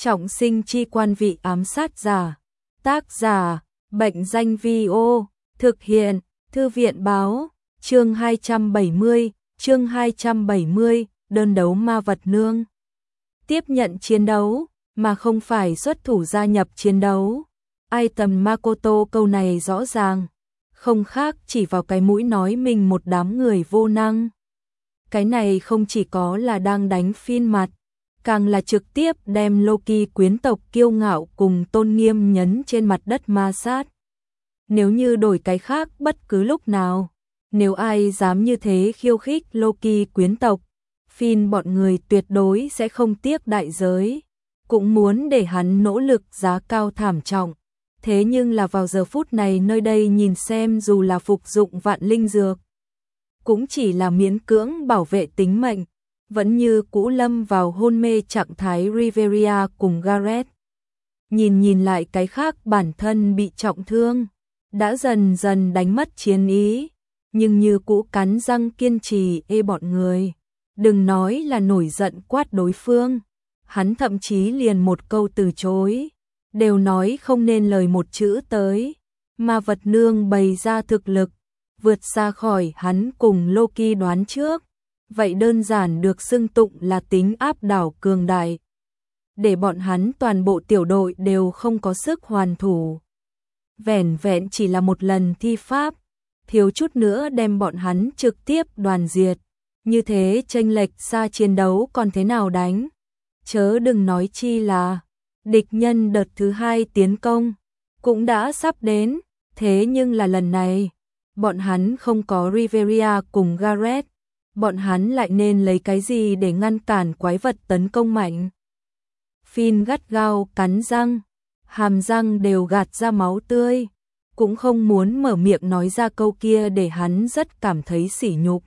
Trọng sinh chi quan vị ám sát giả. Tác giả, Bệnh danh Vi-ô. Thực hiện, Thư viện báo. Chương 270, đơn đấu ma vật nương. Tiếp nhận chiến đấu, mà không phải xuất thủ gia nhập chiến đấu. Ai tầm Makoto câu này rõ ràng, không khác chỉ vào cái mũi nói mình một đám người vô năng. Cái này không chỉ có là đang đánh Finn mặt, càng là trực tiếp đem Loki quyến tộc kiêu ngạo cùng tôn nghiêm nhấn trên mặt đất ma sát. Nếu như đổi cái khác bất cứ lúc nào, nếu ai dám như thế khiêu khích Loki quyến tộc, Finn bọn người tuyệt đối sẽ không tiếc đại giới, cũng muốn để hắn nỗ lực giá cao thảm trọng. Thế nhưng là vào giờ phút này nơi đây nhìn xem dù là phục dụng vạn linh dược, cũng chỉ là miễn cưỡng bảo vệ tính mệnh, vẫn như cũ lâm vào hôn mê trạng thái Riveria cùng Gareth. Nhìn lại cái khác bản thân bị trọng thương, đã dần dần đánh mất chiến ý, nhưng như cũ cắn răng kiên trì bọn người. Đừng nói là nổi giận quát đối phương, hắn thậm chí liền một câu từ chối, đều nói không nên lời một chữ tới. Ma vật nương bày ra thực lực, vượt xa khỏi hắn cùng Loki đoán trước, vậy đơn giản được xưng tụng là tính áp đảo cường đại. Để bọn hắn toàn bộ tiểu đội đều không có sức hoàn thủ. Vẻn vẹn chỉ là một lần thi pháp, thiếu chút nữa đem bọn hắn trực tiếp đoàn diệt. Như thế chênh lệch xa chiến đấu còn thế nào đánh? Chớ đừng nói chi là địch nhân đợt thứ 2 tiến công cũng đã sắp đến, thế nhưng là lần này bọn hắn không có Riveria cùng Gareth, bọn hắn lại nên lấy cái gì để ngăn cản quái vật tấn công mạnh? Finn gắt gao cắn răng, hàm răng đều gạt ra máu tươi, cũng không muốn mở miệng nói ra câu kia để hắn rất cảm thấy sỉ nhục.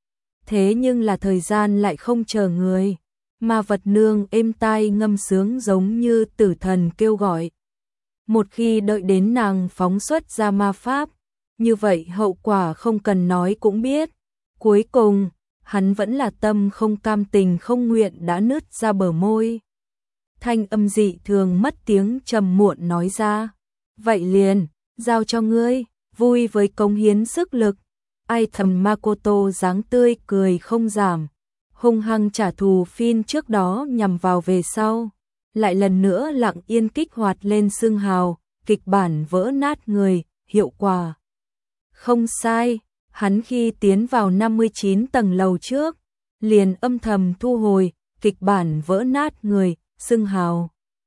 Thế nhưng là thời gian lại không chờ người, ma vật nương êm tai ngâm sướng giống như tử thần kêu gọi. Một khi đợi đến nàng phóng xuất ra ma pháp, như vậy hậu quả không cần nói cũng biết. Cuối cùng, hắn vẫn là tâm không cam tình không nguyện đã nứt ra bờ môi. Thanh âm dị thường mất tiếng trầm muộn nói ra. Vậy liền, giao cho ngươi, vui với cống hiến sức lực. Ai thầm Makoto dáng tươi cười không giảm, hung hăng trả thù Finn trước đó nhằm vào về sau. Lại lần nữa lặng yên kích hoạt lên xương hào, kịch bản vỡ nát người, hiệu quả. Không sai, hắn khi tiến vào 59 tầng lầu trước, liền âm thầm thu hồi, kịch bản vỡ nát người, xương hào.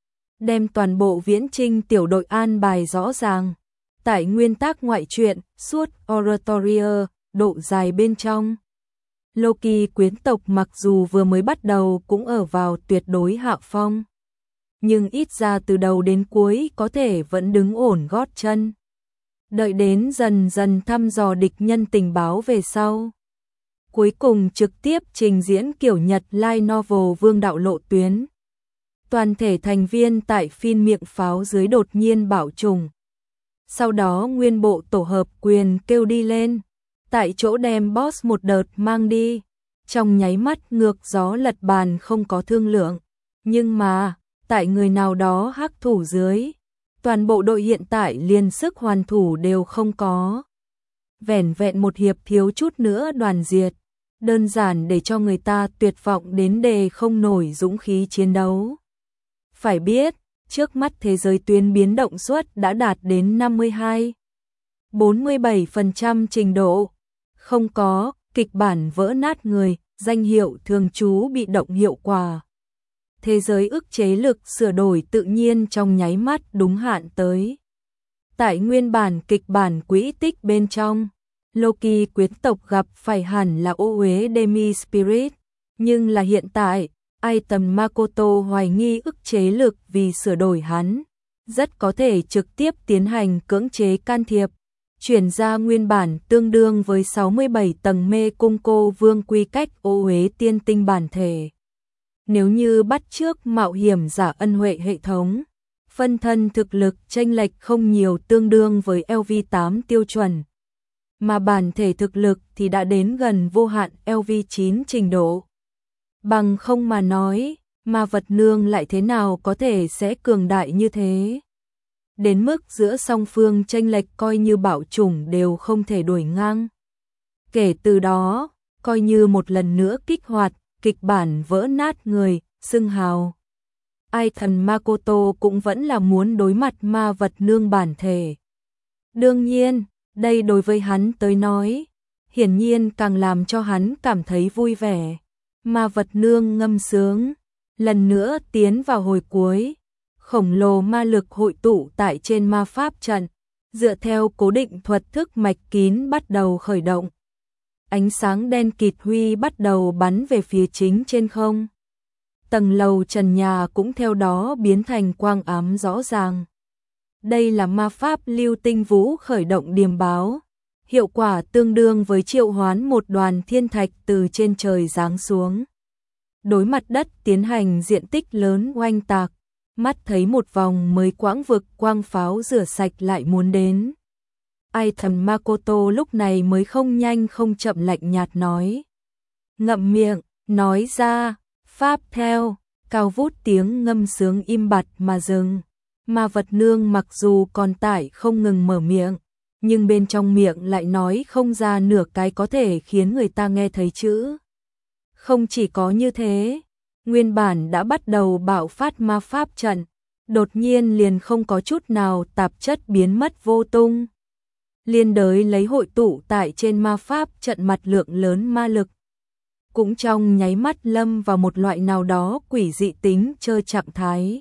Đem toàn bộ viễn trinh tiểu đội an bài rõ ràng. Tại nguyên tác ngoại truyện, suốt Oratoria, độ dài bên trong. Loki quyến tộc mặc dù vừa mới bắt đầu cũng ở vào tuyệt đối hạ phong, nhưng ít ra từ đầu đến cuối có thể vẫn đứng ổn gót chân. Đợi đến dần dần thăm dò địch nhân tình báo về sau, cuối cùng trực tiếp trình diễn kiểu Nhật light novel vương đạo lộ tuyến. Toàn thể thành viên tại Finn miệng pháo dưới đột nhiên bạo trùng. Sau đó nguyên bộ tổ hợp quyền kêu đi lên, tại chỗ đem boss một đợt mang đi, trong nháy mắt ngược gió lật bàn không có thương lượng. Nhưng mà, tại người nào đó hắc thủ dưới, toàn bộ đội hiện tại liền sức hoàn thủ đều không có. Vẻn vẹn một hiệp thiếu chút nữa đoàn diệt, đơn giản để cho người ta tuyệt vọng đến đề không nổi dũng khí chiến đấu. Phải biết, trước mắt thế giới tuyến biến động suất đã đạt đến 52-47% trình độ. Không có, kịch bản vỡ nát người, danh hiệu thường trú bị động hiệu quả. Thế giới ức chế lực sửa đổi tự nhiên trong nháy mắt đúng hạn tới. Tại nguyên bản kịch bản quỹ tích bên trong, Loki quyến tộc gặp phải hẳn là ô uế Demi Spirit, nhưng là hiện tại, ai tầm Makoto hoài nghi ức chế lực vì sửa đổi hắn, rất có thể trực tiếp tiến hành cưỡng chế can thiệp, chuyển ra nguyên bản tương đương với 67 tầng mê cung cô vương quy cách ô uế tiên tinh bản thể. Nếu như bắt chước mạo hiểm giả ân huệ hệ thống, phân thân thực lực chênh lệch không nhiều tương đương với LV8 tiêu chuẩn, mà bản thể thực lực thì đã đến gần vô hạn LV9 trình độ. Bằng không mà nói, ma vật nương lại thế nào có thể sẽ cường đại như thế. Đến mức giữa song phương chênh lệch coi như bảo chủng đều không thể đuổi ngang. Kể từ đó, coi như một lần nữa kích hoạt, kịch bản vỡ nát người, xưng hào. Ai thần Makoto cũng vẫn là muốn đối mặt ma vật nương bản thể. Đương nhiên, đây đối với hắn tới nói, hiển nhiên càng làm cho hắn cảm thấy vui vẻ. Ma vật nương ngâm sướng, lần nữa tiến vào hồi cuối. Khổng lồ ma lực hội tụ tại trên ma pháp trận, dựa theo cố định thuật thức mạch kín bắt đầu khởi động. Ánh sáng đen kịt huy bắt đầu bắn về phía chính trên không. Tầng lầu trần nhà cũng theo đó biến thành quang ám rõ ràng. Đây là ma pháp lưu tinh vũ khởi động điềm báo. Hiệu quả tương đương với triệu hoán một đoàn thiên thạch từ trên trời giáng xuống. Đối mặt đất tiến hành diện tích lớn oanh tạc. Mắt thấy một vòng mới quãng vực quang pháo rửa sạch lại muốn đến. Ai thần Makoto lúc này mới không nhanh không chậm lạnh nhạt nói. Ngậm miệng, nói ra, pháp theo, cao vút tiếng ngâm sướng im bặt mà dừng. Ma vật nương mặc dù còn tải không ngừng mở miệng, nhưng bên trong miệng lại nói không ra nửa cái có thể khiến người ta nghe thấy chữ. Không chỉ có như thế, nguyên bản đã bắt đầu bạo phát ma pháp trận, đột nhiên liền không có chút nào tạp chất biến mất vô tung. Liên đới lấy hội tụ tại trên ma pháp trận mặt lượng lớn ma lực. Cũng trong nháy mắt lâm vào một loại nào đó quỷ dị tính chơi trạng thái.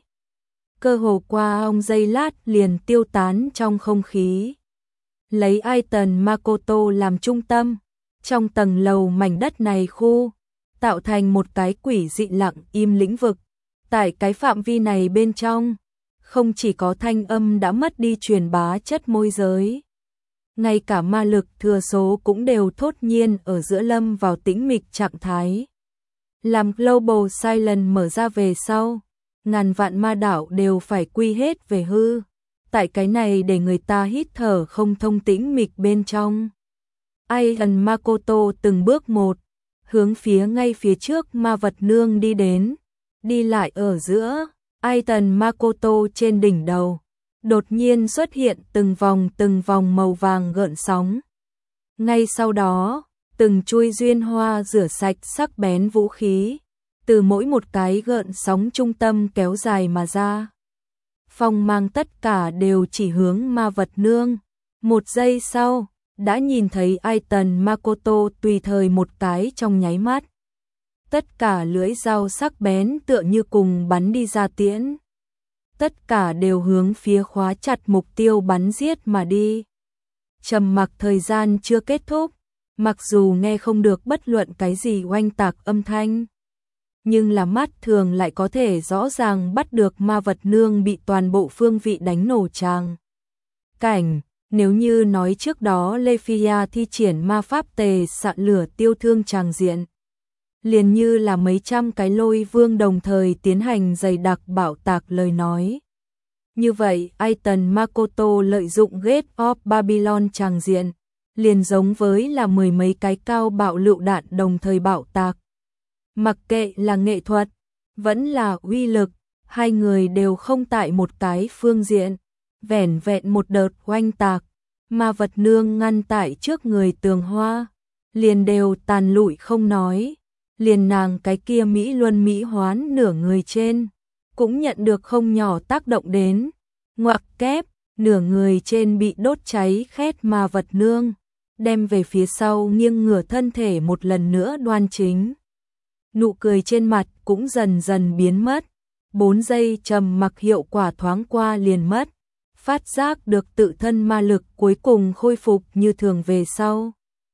Cơ hồ qua ông giây lát liền tiêu tán trong không khí. Lấy ai tần Makoto làm trung tâm, trong tầng lầu mảnh đất này khu, tạo thành một cái quỷ dị lặng im lĩnh vực. Tại cái phạm vi này bên trong, không chỉ có thanh âm đã mất đi truyền bá chất môi giới. Ngay cả ma lực thừa số cũng đều thốt nhiên ở giữa lâm vào tĩnh mịch trạng thái. Làm Global Silence mở ra về sau, ngàn vạn ma đảo đều phải quy hết về hư. Tại cái này để người ta hít thở không thông tĩnh mịch bên trong. Ai thần Makoto từng bước một, hướng phía ngay phía trước ma vật nương đi đến, đi lại ở giữa, ai tần Makoto trên đỉnh đầu. Đột nhiên xuất hiện từng vòng màu vàng gợn sóng. Ngay sau đó, từng chuôi duyên hoa rửa sạch sắc bén vũ khí, từ mỗi một cái gợn sóng trung tâm kéo dài mà ra. Phong mang tất cả đều chỉ hướng ma vật nương. Một giây sau, đã nhìn thấy ai tần Makoto tùy thời một cái trong nháy mắt. Tất cả lưỡi dao sắc bén tựa như cùng bắn đi ra tiễn. Tất cả đều hướng phía khóa chặt mục tiêu bắn giết mà đi. Trầm mặc thời gian chưa kết thúc, mặc dù nghe không được bất luận cái gì oanh tạc âm thanh, nhưng là mắt thường lại có thể rõ ràng bắt được ma vật nương bị toàn bộ phương vị đánh nổ tràng. Cảnh, nếu như nói trước đó Lephia thi triển ma pháp tề xạ lửa tiêu thương tràng diện, liền như là mấy trăm cái lôi vương đồng thời tiến hành dày đặc bạo tạc lời nói. Như vậy, Aiton Makoto lợi dụng Gate of Babylon tràng diện, liền giống với là mười mấy cái cao bạo lựu đạn đồng thời bạo tạc. Mặc kệ là nghệ thuật, vẫn là uy lực, hai người đều không tại một cái phương diện, vẻn vẹn một đợt oanh tạc, ma vật nương ngăn tại trước người tường hoa, liền đều tàn lụi không nói. Liền nàng cái kia Mỹ Luân Mỹ hoán nửa người trên, cũng nhận được không nhỏ tác động đến. Ngoặc kép, nửa người trên bị đốt cháy khét ma vật nương, đem về phía sau nghiêng ngửa thân thể một lần nữa đoan chính. Nụ cười trên mặt cũng dần dần biến mất, 4 giây trầm mặc hiệu quả thoáng qua liền mất, phát giác được tự thân ma lực cuối cùng khôi phục như thường về sau.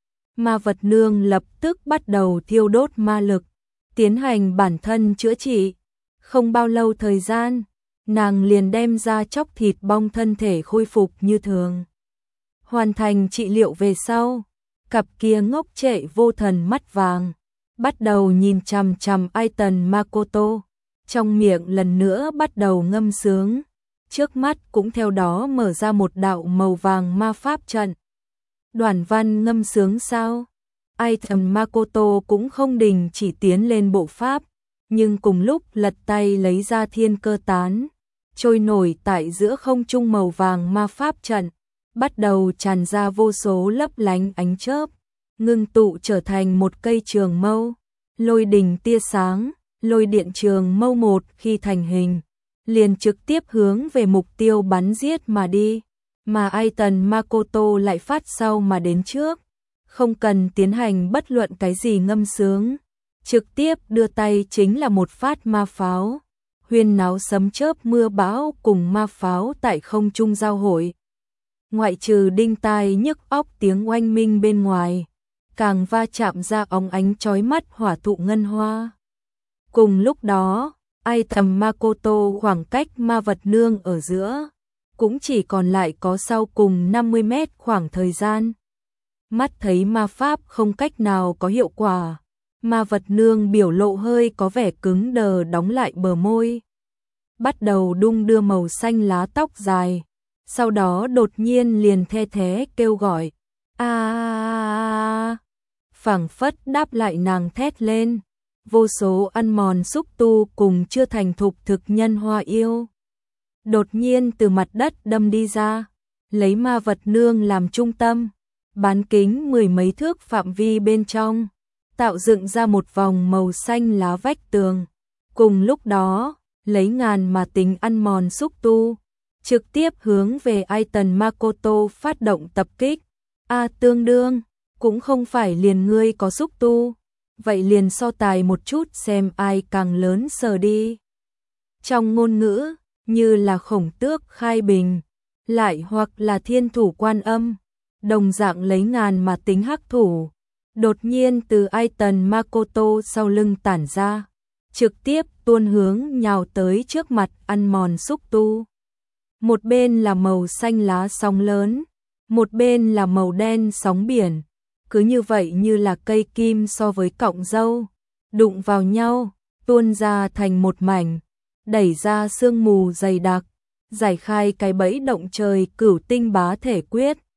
Ma vật nương lập tức bắt đầu thiêu đốt ma lực, tiến hành bản thân chữa trị. Không bao lâu thời gian, nàng liền đem ra chóc thịt bong thân thể khôi phục như thường. Hoàn thành trị liệu về sau, cặp kia ngốc trệ vô thần mắt vàng, bắt đầu nhìn chằm chằm Aiton Makoto, trong miệng lần nữa bắt đầu ngâm sướng, trước mắt cũng theo đó mở ra một đạo màu vàng ma pháp trận. Đoàn văn ngâm sướng sao? Aiton Makoto cũng không đình chỉ tiến lên bộ pháp, nhưng cùng lúc lật tay lấy ra thiên cơ tán, trôi nổi tại giữa không trung màu vàng ma pháp trận, bắt đầu tràn ra vô số lấp lánh ánh chớp, ngưng tụ trở thành một cây trường mâu, lôi đình tia sáng, lôi điện trường mâu một khi thành hình, liền trực tiếp hướng về mục tiêu bắn giết mà đi, mà Aiton Makoto lại phát sau mà đến trước, không cần tiến hành bất luận cái gì ngâm sướng, trực tiếp đưa tay chính là một phát ma pháo, huyên náo sấm chớp mưa bão cùng ma pháo tại không trung giao hội. Ngoại trừ đinh tai nhức óc tiếng oanh minh bên ngoài, càng va chạm ra óng ánh chói mắt hỏa thụ ngân hoa. Cùng lúc đó, Aiton Makoto khoảng cách ma vật nương ở giữa, cũng chỉ còn lại có sau cùng 50 mét khoảng thời gian. Mắt thấy ma pháp không cách nào có hiệu quả, ma vật nương biểu lộ hơi có vẻ cứng đờ đóng lại bờ môi. Bắt đầu đung đưa màu xanh lá tóc dài, sau đó đột nhiên liền the thé kêu gọi. Phảng phất đáp lại nàng thét lên. Vô số ăn mòn xúc tu cùng chưa thành thục thực nhân hoa yêu. Đột nhiên từ mặt đất đâm đi ra, lấy ma vật nương làm trung tâm, bán kính 10 mấy thước phạm vi bên trong, tạo dựng ra một vòng màu xanh lá vách tường. Cùng lúc đó, lấy ngàn mà tính ăn mòn xúc tu, trực tiếp hướng về Aiton Makoto phát động tập kích. Tương đương, cũng không phải liền ngươi có xúc tu, vậy liền so tài một chút xem ai càng lớn sờ đi. Trong ngôn ngữ, như là Khổng Tước khai bình, lại hoặc là Thiên Thủ Quan Âm, đồng dạng lấy ngàn mà tính hắc thủ, đột nhiên từ Aiton Makoto sau lưng tản ra, trực tiếp tuôn hướng nhào tới trước mặt ăn mòn xúc tu. Một bên là màu xanh lá sóng lớn, một bên là màu đen sóng biển, cứ như vậy như là cây kim so với cọng dâu, đụng vào nhau, tuôn ra thành một mảnh, đẩy ra sương mù dày đặc, giải khai cái bẫy động trời cửu tinh bá thể quyết.